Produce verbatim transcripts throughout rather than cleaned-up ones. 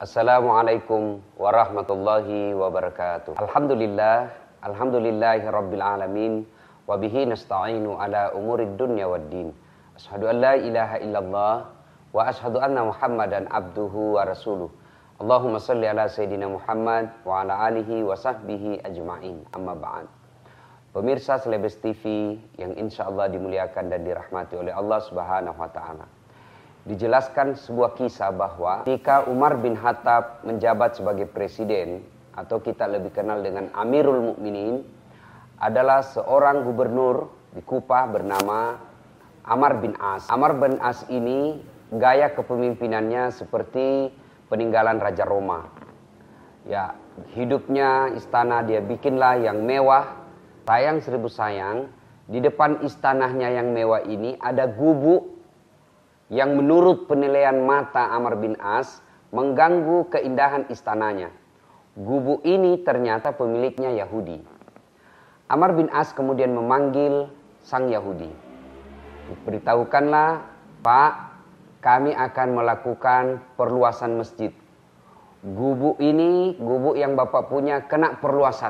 Assalamualaikum warahmatullahi wabarakatuh. Alhamdulillah, alhamdulillahi rabbil alamin, wa bihi nasta'inu ala umurid dunya waddin. Asyhadu an la ilaha illallah wa asyhadu anna Muhammadan abduhu wa rasuluh. Allahumma salli ala sayyidina Muhammad wa ala alihi wa sahbihi ajma'in. Amma ba'd. Pemirsa Celebes T V yang insya Allah dimuliakan dan dirahmati oleh Allah Subhanahu wa taala. Dijelaskan sebuah kisah bahwa ketika Umar bin Khattab menjabat sebagai presiden, atau kita lebih kenal dengan Amirul Mukminin, adalah seorang gubernur di Kufah bernama Amr bin As. Amr bin As ini gaya kepemimpinannya seperti peninggalan Raja Roma. Ya, hidupnya istana dia bikinlah yang mewah. Sayang seribu sayang, di depan istananya yang mewah ini ada gubuk yang menurut penilaian mata Amr bin As mengganggu keindahan istananya. Gubuk ini ternyata pemiliknya Yahudi. Amr bin As kemudian memanggil sang Yahudi. Beritahukanlah, Pak, kami akan melakukan perluasan masjid. Gubuk ini, gubuk yang Bapak punya kena perluasan.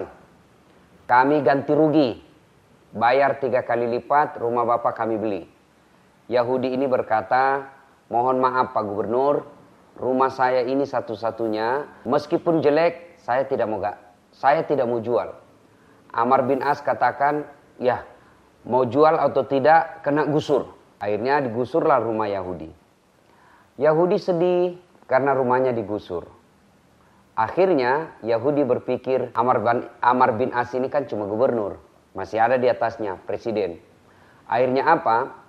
Kami ganti rugi, bayar tiga kali lipat rumah Bapak kami beli. Yahudi ini berkata, mohon maaf Pak Gubernur, rumah saya ini satu-satunya, meskipun jelek, saya tidak mau gak, saya tidak mau jual. Amr bin As katakan, ya mau jual atau tidak kena gusur. Akhirnya digusurlah rumah Yahudi. Yahudi sedih karena rumahnya digusur. Akhirnya Yahudi berpikir, Amr bin, Amr bin As ini kan cuma gubernur, masih ada di atasnya presiden. Akhirnya apa?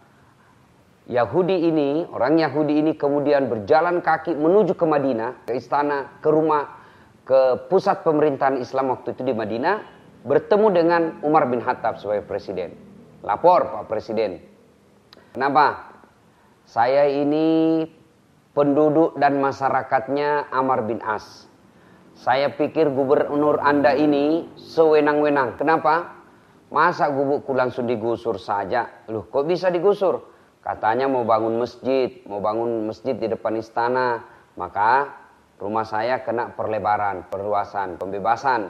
Yahudi ini, orang Yahudi ini kemudian berjalan kaki menuju ke Madinah, ke istana, ke rumah, ke pusat pemerintahan Islam waktu itu di Madinah, bertemu dengan Umar bin Khattab sebagai presiden. Lapor Pak Presiden, kenapa? Saya ini penduduk dan masyarakatnya Amr bin As. Saya pikir gubernur Anda ini sewenang-wenang. Kenapa? Masa gubukku langsung digusur saja? Loh, kok bisa digusur? Katanya mau bangun masjid, mau bangun masjid di depan istana. Maka rumah saya kena perlebaran, perluasan, pembebasan.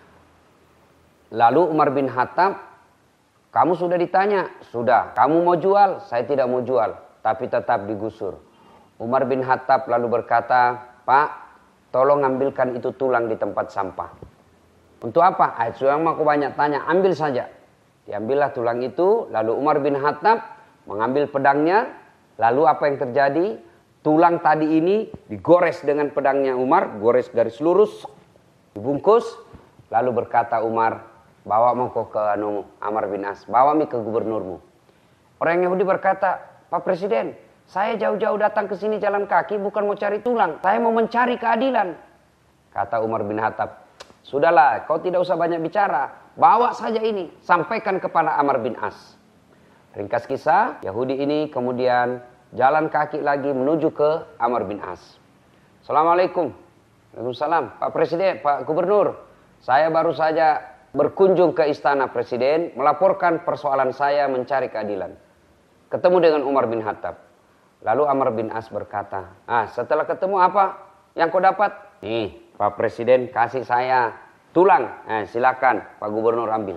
Lalu Umar bin Khattab, kamu sudah ditanya? Sudah. Kamu mau jual? Saya tidak mau jual, tapi tetap digusur. Umar bin Khattab lalu berkata, Pak, tolong ambilkan itu tulang di tempat sampah. Untuk apa? Ah, sudah aku banyak tanya, ambil saja. Diambillah tulang itu, lalu Umar bin Khattab mengambil pedangnya, lalu apa yang terjadi? Tulang tadi ini digores dengan pedangnya Umar, gores garis lurus, dibungkus, lalu berkata Umar, bawa mau ke anu Amr bin As, bawa mi ke gubernurmu. Orang Yahudi berkata, Pak Presiden, saya jauh-jauh datang ke sini jalan kaki bukan mau cari tulang, saya mau mencari keadilan. Kata Umar bin Khattab, sudahlah, kau tidak usah banyak bicara, bawa saja ini, sampaikan kepada Amr bin As. Ringkas kisah, Yahudi ini kemudian jalan kaki lagi menuju ke Amr bin As. Assalamualaikum. Waalaikumsalam. Pak Presiden, Pak Gubernur, saya baru saja berkunjung ke istana Presiden, melaporkan persoalan saya mencari keadilan. Ketemu dengan Umar bin Khattab. Lalu Amr bin As berkata, ah setelah ketemu apa yang kau dapat? Nih Pak Presiden kasih saya tulang, eh, silakan Pak Gubernur ambil.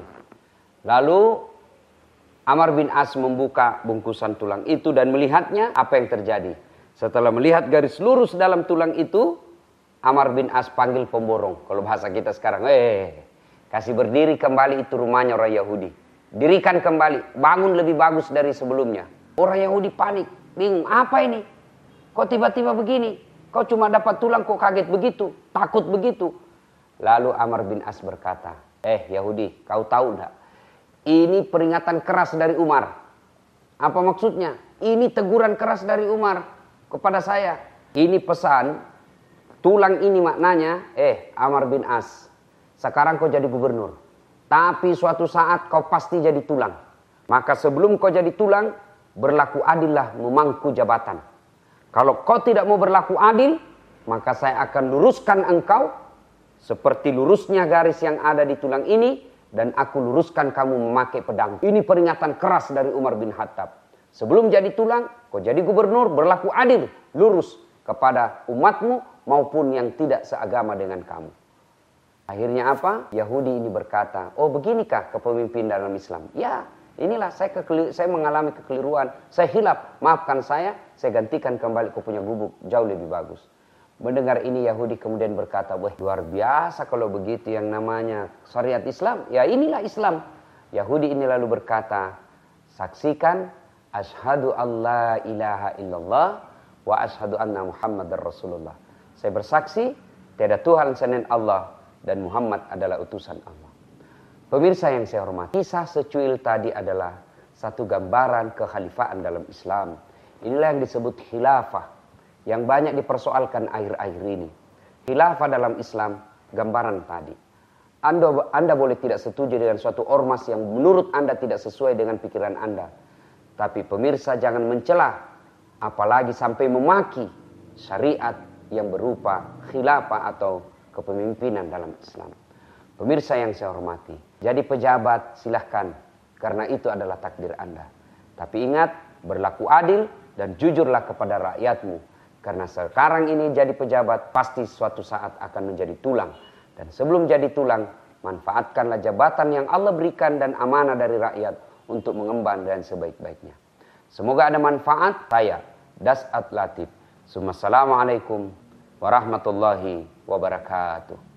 Lalu Amr bin As membuka bungkusan tulang itu dan melihatnya, apa yang terjadi. Setelah melihat garis lurus dalam tulang itu, Amr bin As panggil pemborong. Kalau bahasa kita sekarang, eh, kasih berdiri kembali itu rumahnya orang Yahudi. Dirikan kembali, bangun lebih bagus dari sebelumnya. Orang Yahudi panik, bingung, apa ini? Kok tiba-tiba begini? Kau cuma dapat tulang, kok kaget begitu? Takut begitu? Lalu Amr bin As berkata, eh Yahudi, kau tahu enggak? Ini peringatan keras dari Umar. Apa maksudnya? Ini teguran keras dari Umar kepada saya. Ini pesan, tulang ini maknanya, eh Amr bin As, sekarang kau jadi gubernur. Tapi suatu saat kau pasti jadi tulang. Maka sebelum kau jadi tulang, berlaku adillah memangku jabatan. Kalau kau tidak mau berlaku adil, maka saya akan luruskan engkau seperti lurusnya garis yang ada di tulang ini, dan aku luruskan kamu memakai pedang. Ini peringatan keras dari Umar bin Khattab. Sebelum jadi tulang, kau jadi gubernur, berlaku adil, lurus kepada umatmu, maupun yang tidak seagama dengan kamu. Akhirnya apa? Yahudi ini berkata, oh beginikah kepemimpinan dalam Islam? Ya, inilah saya, kekeli- saya mengalami kekeliruan, saya hilaf, maafkan saya, saya gantikan kembali ke punya gubuk, jauh lebih bagus. Mendengar ini Yahudi kemudian berkata, wah luar biasa kalau begitu yang namanya syariat Islam. Ya inilah Islam. Yahudi ini lalu berkata, saksikan, asyhadu an la ilaha illallah wa asyhadu anna Muhammadar Rasulullah. Saya bersaksi, tiada Tuhan selain Allah dan Muhammad adalah utusan Allah. Pemirsa yang saya hormati, kisah secuil tadi adalah satu gambaran kekhalifahan dalam Islam. Inilah yang disebut khilafah, yang banyak dipersoalkan akhir-akhir ini. Khilafah dalam Islam, gambaran tadi. Anda, anda boleh tidak setuju dengan suatu ormas yang menurut Anda tidak sesuai dengan pikiran Anda. Tapi pemirsa jangan mencela, apalagi sampai memaki syariat yang berupa khilafah atau kepemimpinan dalam Islam. Pemirsa yang saya hormati, jadi pejabat silahkan, karena itu adalah takdir Anda. Tapi ingat, berlaku adil dan jujurlah kepada rakyatmu. Karena sekarang ini jadi pejabat, pasti suatu saat akan menjadi tulang. Dan sebelum jadi tulang, manfaatkanlah jabatan yang Allah berikan dan amanah dari rakyat untuk mengemban dengan sebaik-baiknya. Semoga ada manfaat. Saya, Das'at Latif. Assalamualaikum warahmatullahi wabarakatuh.